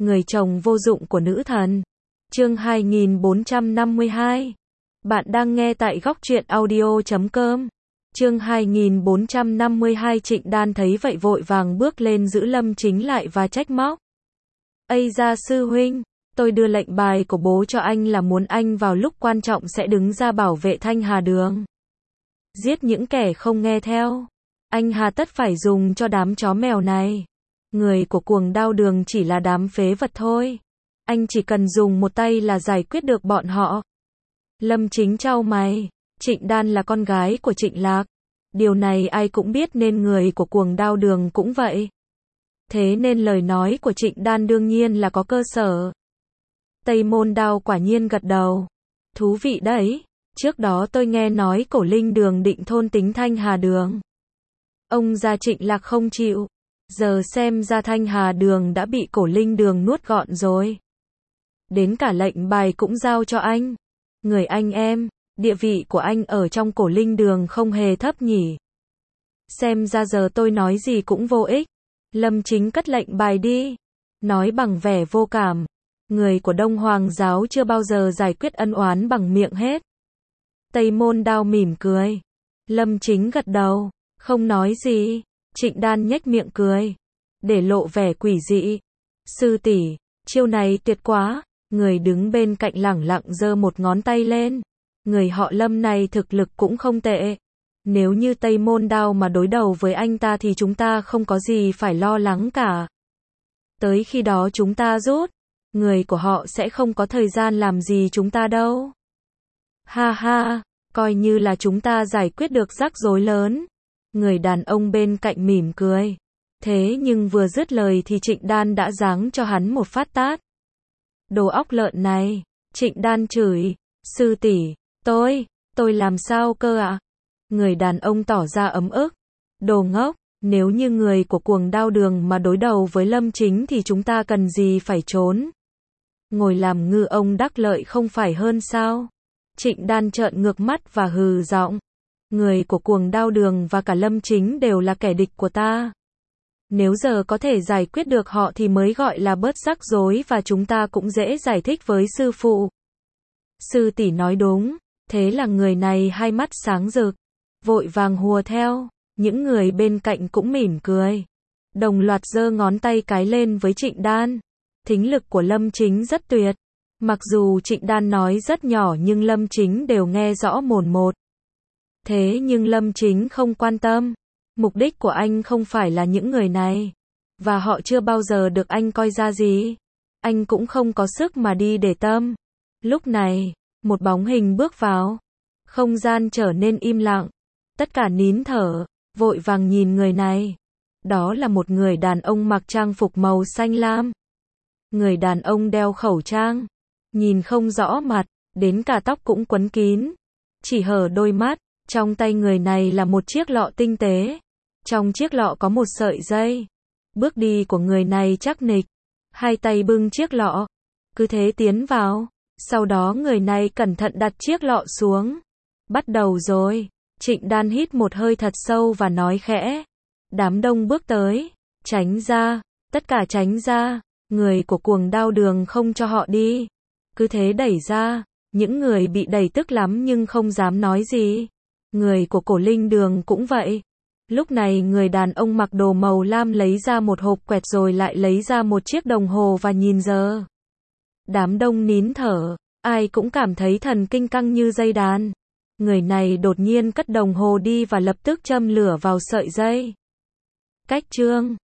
người chồng vô dụng của nữ thần. Chương 2452. Bạn đang nghe tại góc truyện audio.com. Chương 2452. Trịnh Đan thấy vậy vội vàng bước lên giữ Lâm Chính lại và trách móc. Ây da sư huynh, tôi đưa lệnh bài của bố cho anh là muốn anh vào lúc quan trọng sẽ đứng ra bảo vệ Thanh Hà Đường. Giết những kẻ không nghe theo. Anh hà tất phải dùng cho đám chó mèo này. Người của Cuồng Đao Đường chỉ là đám phế vật thôi. Anh chỉ cần dùng một tay là giải quyết được bọn họ. Lâm Chính chau mày. Trịnh Đan là con gái của Trịnh Lạc. Điều này ai cũng biết nên người của Cuồng Đao Đường cũng vậy. Thế nên lời nói của Trịnh Đan đương nhiên là có cơ sở. Tây Môn Đao quả nhiên gật đầu. Thú vị đấy. Trước đó tôi nghe nói Cổ Linh Đường định thôn tính Thanh Hà Đường. Ông gia Trịnh Lạc không chịu. Giờ xem ra Thanh Hà Đường đã bị Cổ Linh Đường nuốt gọn rồi. Đến cả lệnh bài cũng giao cho anh. Người anh em, địa vị của anh ở trong Cổ Linh Đường không hề thấp nhỉ. Xem ra giờ tôi nói gì cũng vô ích. Lâm Chính cất lệnh bài đi. Nói bằng vẻ vô cảm. Người của Đông Hoàng giáo chưa bao giờ giải quyết ân oán bằng miệng hết. Tây Môn Đao mỉm cười. Lâm Chính gật đầu. Không nói gì. Trịnh Đan nhếch miệng cười. Để lộ vẻ quỷ dị. Sư tỷ, chiêu này tuyệt quá. Người đứng bên cạnh lẳng lặng giơ một ngón tay lên. Người họ Lâm này thực lực cũng không tệ. Nếu như Tây Môn Đao mà đối đầu với anh ta thì chúng ta không có gì phải lo lắng cả. Tới khi đó chúng ta rút. Người của họ sẽ không có thời gian làm gì chúng ta đâu. Ha ha, coi như là chúng ta giải quyết được rắc rối lớn. Người đàn ông bên cạnh mỉm cười. Thế nhưng vừa dứt lời thì Trịnh Đan đã giáng cho hắn một phát tát. Đồ óc lợn này. Trịnh Đan chửi. Sư tỷ, tôi làm sao cơ ạ? Người đàn ông tỏ ra ấm ức. Đồ ngốc, nếu như người của Cuồng Đao Đường mà đối đầu với Lâm Chính thì chúng ta cần gì phải trốn? Ngồi làm ngư ông đắc lợi không phải hơn sao? Trịnh Đan trợn ngược mắt và hừ giọng. Người của Cuồng Đao Đường và cả Lâm Chính đều là kẻ địch của ta. Nếu giờ có thể giải quyết được họ thì mới gọi là bớt rắc rối và chúng ta cũng dễ giải thích với sư phụ. Sư tỷ nói đúng. Thế là người này hai mắt sáng rực. Vội vàng hùa theo. Những người bên cạnh cũng mỉm cười. Đồng loạt giơ ngón tay cái lên với Trịnh Đan. Thính lực của Lâm Chính rất tuyệt. Mặc dù Trịnh Đan nói rất nhỏ nhưng Lâm Chính đều nghe rõ mồn một. Thế nhưng Lâm Chính không quan tâm. Mục đích của anh không phải là những người này. Và họ chưa bao giờ được anh coi ra gì. Anh cũng không có sức mà đi để tâm. Lúc này, một bóng hình bước vào. Không gian trở nên im lặng. Tất cả nín thở, vội vàng nhìn người này. Đó là một người đàn ông mặc trang phục màu xanh lam. Người đàn ông đeo khẩu trang. Nhìn không rõ mặt, đến cả tóc cũng quấn kín. Chỉ hở đôi mắt. Trong tay người này là một chiếc lọ tinh tế. Trong chiếc lọ có một sợi dây. Bước đi của người này chắc nịch. Hai tay bưng chiếc lọ. Cứ thế tiến vào. Sau đó người này cẩn thận đặt chiếc lọ xuống. Bắt đầu rồi. Trịnh Đan hít một hơi thật sâu và nói khẽ. Đám đông bước tới. Tránh ra. Tất cả tránh ra. Người của Cuồng Đao Đường không cho họ đi. Cứ thế đẩy ra. Những người bị đẩy tức lắm nhưng không dám nói gì. Người của Cổ Linh Đường cũng vậy. Lúc này người đàn ông mặc đồ màu lam lấy ra một hộp quẹt rồi lại lấy ra một chiếc đồng hồ và nhìn giờ. Đám đông nín thở. Ai cũng cảm thấy thần kinh căng như dây đàn. Người này đột nhiên cất đồng hồ đi và lập tức châm lửa vào sợi dây. Cách chương